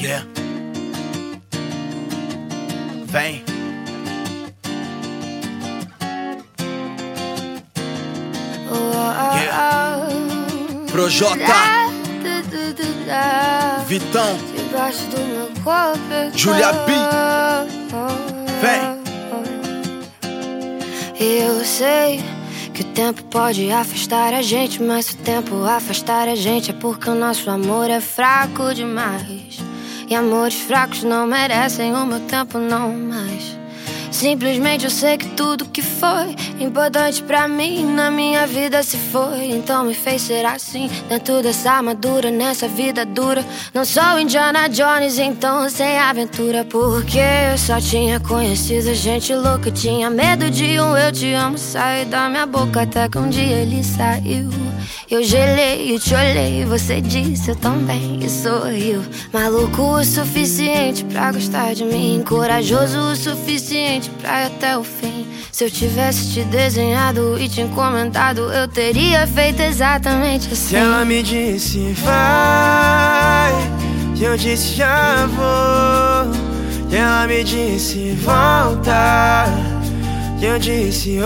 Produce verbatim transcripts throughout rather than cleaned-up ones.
Yeah. Vem. Yeah. Projota, Vitão, Julia B. Vem. Eu sei que o tempo pode afastar a gente, mas se o tempo afastar a gente é porque o nosso amor é fraco demais. E amores fracos não merecem o meu tempo, não mais. Simplesmente eu sei que tudo que foi importante pra mim na minha vida se foi. Então me fez ser assim, dentro dessa armadura, nessa vida dura. Não sou Indiana Jones, então sem aventura. Porque eu só tinha conhecido gente louca. Tinha medo de um eu te amo sair da minha boca, até que um dia ele saiu. Eu gelei e te olhei, você disse eu também, e sorriu. Maluco o suficiente pra gostar de mim, corajoso o suficiente pra ir até o fim. Se eu tivesse te desenhado e te encomendado, eu teria feito exatamente assim. E ela me disse vai, e eu disse já vou. E ela me disse volta, e eu disse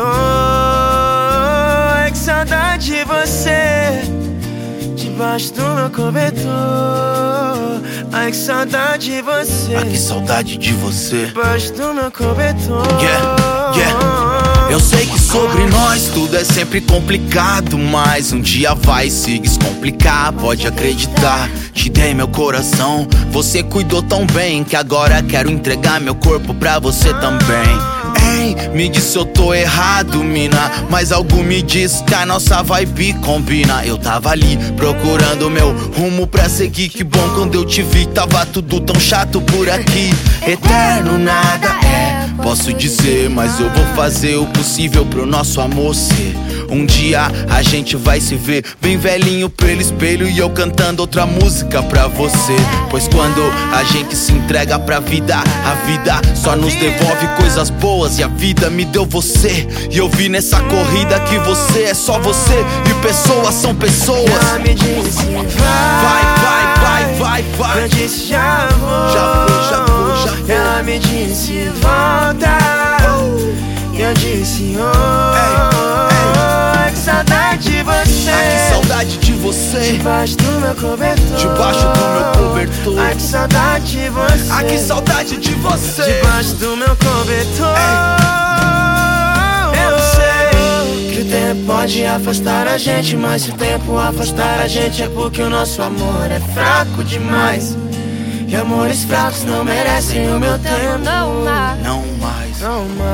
oh, que saudade de você debaixo do meu cobertor. Ai, que saudade de você. Ah, que saudade de você debaixo do meu cobertor. Yeah, yeah. Eu sei que sobre nós tudo é sempre complicado, mas um dia vai se descomplicar, pode acreditar. Te dei meu coração, você cuidou tão bem que agora quero entregar meu corpo pra você também. Ei, me diz se eu tô errado, mina, mas algo me diz que a nossa vibe combina. Eu tava ali procurando meu rumo pra seguir. Que bom quando eu te vi, tava tudo tão chato por aqui. Eterno nada é, posso dizer, mas eu vou fazer o possível pro nosso amor ser. Um dia a gente vai se ver bem velhinho pelo espelho e eu cantando outra música pra você. Pois quando a gente se entrega pra vida, a vida só nos devolve coisas boas. E a vida me deu você, e eu vi nessa corrida que você é só você e pessoas são pessoas. Ela me disse vai, vai, vai, vai, vai, vai. Eu disse já vou, já vou, já vou, já vou. Ela me disse volta, e eu disse oh, que saudade de você. Ai, que saudade de você debaixo do meu cobertor. Debaixo do meu cobertor. Ai, que saudade de você. Ai, que saudade de você debaixo do meu cobertor. Ei. Eu sei que o tempo pode afastar a gente, mas se o tempo afastar a gente é porque o nosso amor é fraco demais. E amores fracos não merecem o meu tempo. Não mais, não mais, não mais.